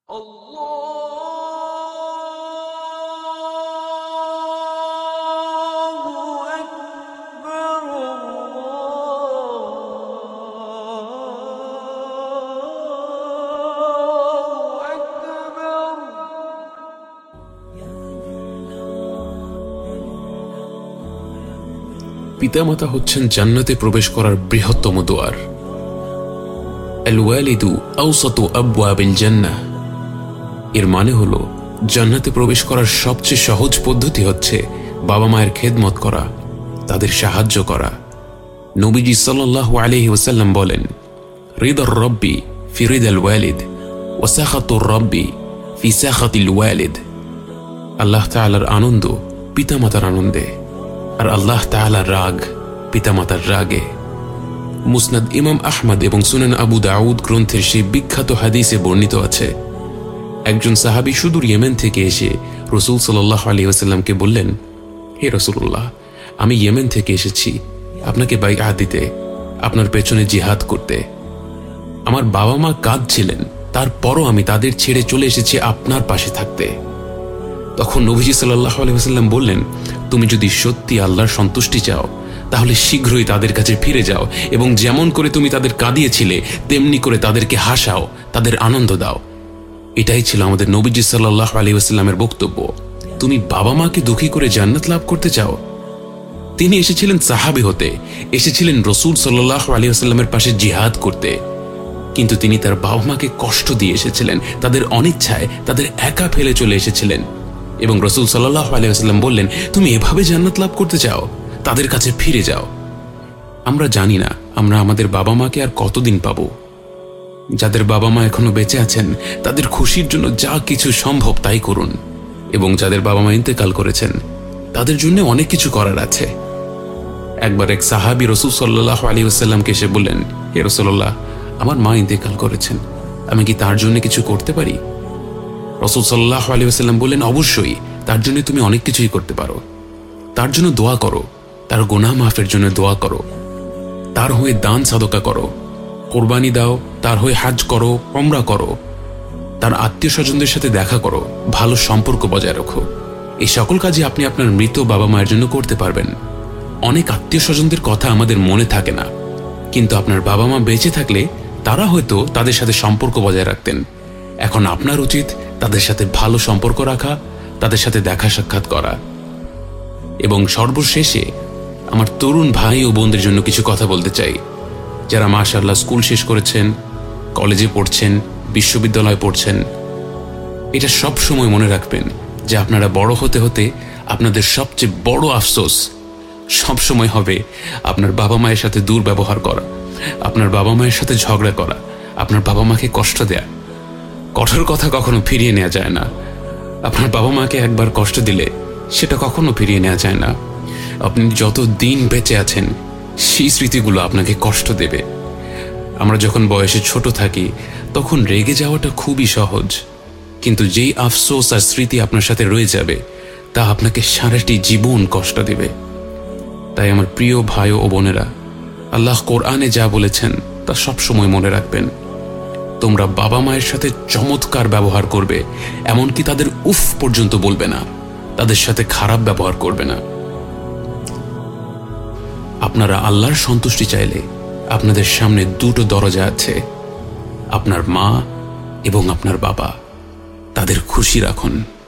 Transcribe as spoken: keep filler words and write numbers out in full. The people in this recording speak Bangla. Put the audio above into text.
পিতামাতা হচ্ছেন জান্নাতে প্রবেশ করার বৃহত্তম দুয়ার। আল ওয়ালিদু আওসাতু আবওয়াবিল জান্নাহ। এর মানে হলো জান্নাতে প্রবেশ করার সবচেয়ে সহজ পদ্ধতি হচ্ছে বাবা মায়ের খেদমত করা, তাদের সাহায্য করা। নবীজি সাল্লাল্লাহু আলাইহি ওয়াসাল্লাম বলেন, রিদার রব্বি ফি রিদাল ওয়ালিদ ওয়া সাখাতুর রব্বি ফি সাখাতিল ওয়ালিদ। আল্লাহ তাআলার আনন্দ পিতামাতার আনন্দে, আর আল্লাহ তাআলার রাগ পিতামাতার রাগে। মুসনাদ ইমাম আহমদ এবং সুনান আবু দাউদ গ্রন্থের সেই বিখ্যাত হাদিসে বর্ণিত আছে, একজন সাহাবী সুদূর ইয়েমেন থেকে এসে রাসূল সাল্লাল্লাহু আলাইহি ওয়াসাল্লামকে বললেন, হে রাসূলুল্লাহ, আমি ইয়েমেন থেকে এসেছি আপনাকে বাইআত দিতে, আপনার পেছনে জিহাদ করতে। আমার বাবা মা কাঁদছিলেন, তারপরও আমি তাদের ছেড়ে চলে এসেছি আপনার পাশে থাকতে। তখন নবীজি সাল্লাল্লাহু আলাইহি ওয়াসাল্লাম বললেন, তুমি যদি সত্যি আল্লাহর সন্তুষ্টি চাও তাহলে শীঘ্রই তাদের কাছে ফিরে যাও এবং যেমন করে তুমি তাদের কাঁদিয়েছিলে তেমনি করে তাদেরকে হাসাও, তাদের আনন্দ দাও। এটাই ছিল আমাদের নবীজি সাল্লাল্লাহু আলাইহি ওয়াসাল্লামের বক্তব্য। তুমি বাবা মাকে দুঃখী করে জান্নাত লাভ করতে চাও? তিনি এসেছিলেন সাহাবী হতে, এসেছিলেন রাসূল সাল্লাল্লাহু আলাইহি ওয়াসাল্লামের পাশে জিহাদ করতে, কিন্তু তিনি তার বাবা মাকে কষ্ট দিয়ে এসেছিলেন, তাদের অনিচ্ছায় তাদের একা ফেলে চলে এসেছিলেন। এবং রাসূল সাল্লাল্লাহু আলাইহি ওয়াসাল্লাম বললেন, তুমি এভাবে জান্নাত লাভ করতে চাও, তাদের কাছে ফিরে যাও। আমরা জানি না আমরা আমাদের বাবা মাকে আর কতদিন পাবো। যাদের বাবা মা এখনো বেঁচে আছেন তাদের খুশির জন্য যা কিছু সম্ভব তাই করুন, এবং যাদের বাবা মা ইন্তেকাল করেছেন তাদের জন্য অনেক কিছু করার আছে। একবার এক সাহাবী রাসূল সাল্লাল্লাহু আলাইহি ওয়াসাল্লামকে এসে বললেন, হে রাসূলুল্লাহ, আমার মা ইন্তেকাল করেছেন, আমি কি তার জন্য কিছু করতে পারি? রাসূল সাল্লাল্লাহু আলাইহি ওয়াসাল্লাম বললেন, অবশ্যই, তার জন্য তুমি অনেক কিছুই করতে পারো। তার জন্য দোয়া করো, তার গুনাহ মাফের জন্য দোয়া করো, তার হয়ে দান সাদকা করো, কোরবানি দাও, তার হয়ে হজ করো, উমরা করো, তার আত্মীয় স্বজনদের সাথে দেখা করো, ভালো সম্পর্ক বজায় রাখো। এই সকল কাজই আপনি আপনার মৃত বাবা মায়ের জন্য করতে পারবেন। অনেক আত্মীয় স্বজনদের কথা আমাদের মনে থাকে না, কিন্তু আপনার বাবা মা বেঁচে থাকলে তারা হয়তো তাদের সাথে সম্পর্ক বজায় রাখতেন। এখন আপনার উচিত তাদের সাথে ভালো সম্পর্ক রাখা, তাদের সাথে দেখা সাক্ষাৎ করা। এবং সর্বশেষে আমার তরুণ ভাই ও বোনদের জন্য কিছু কথা বলতে চাই, যারা মাশাআল্লাহ স্কুল শেষ করেছেন, কলেজে পড়ছেন, বিশ্ববিদ্যালয়ে পড়ছেন। এটা সব সময় মনে রাখবেন যে আপনারা বড় হতে হতে আপনাদের সবচেয়ে বড় আফসোস সব সময় হবে আপনার বাবা মায়ের সাথে দুর্ব্যবহার করা, আপনার বাবা মায়ের সাথে ঝগড়া করা, আপনার বাবা মাকে কষ্ট দেয়া। কঠোর কথা কখনো ফিরিয়ে নেওয়া যায় না। আপনার বাবা মাকে একবার কষ্ট দিলে সেটা কখনো ফিরিয়ে নেওয়া যায় না। আপনি যত দিন বেঁচে আছেন সেই স্মৃতিগুলো আপনাকে কষ্ট দেবে। আমরা যখন বয়সে ছোট থাকি তখন রেগে যাওয়াটা খুবই সহজ, কিন্তু যেই আফসোস আর স্মৃতি আপনার সাথে রয়ে যাবে তা আপনাকে সারাটি জীবন কষ্ট দেবে। তাই আমার প্রিয় ভাই ও বোনেরা, আল্লাহ কোরআনে যা বলেছেন তা সবসময় মনে রাখবেন। তোমরা বাবা মায়ের সাথে চমৎকার ব্যবহার করবে, এমনকি তাদের উফ পর্যন্ত বলবে না, তাদের সাথে খারাপ ব্যবহার করবে না। আপনারা আল্লাহর সন্তুষ্টি চাইলে আপনাদের সামনে দুটো দরজা আছে, আপনার মা এবং আপনার বাবা। তাদের খুশি রাখুন।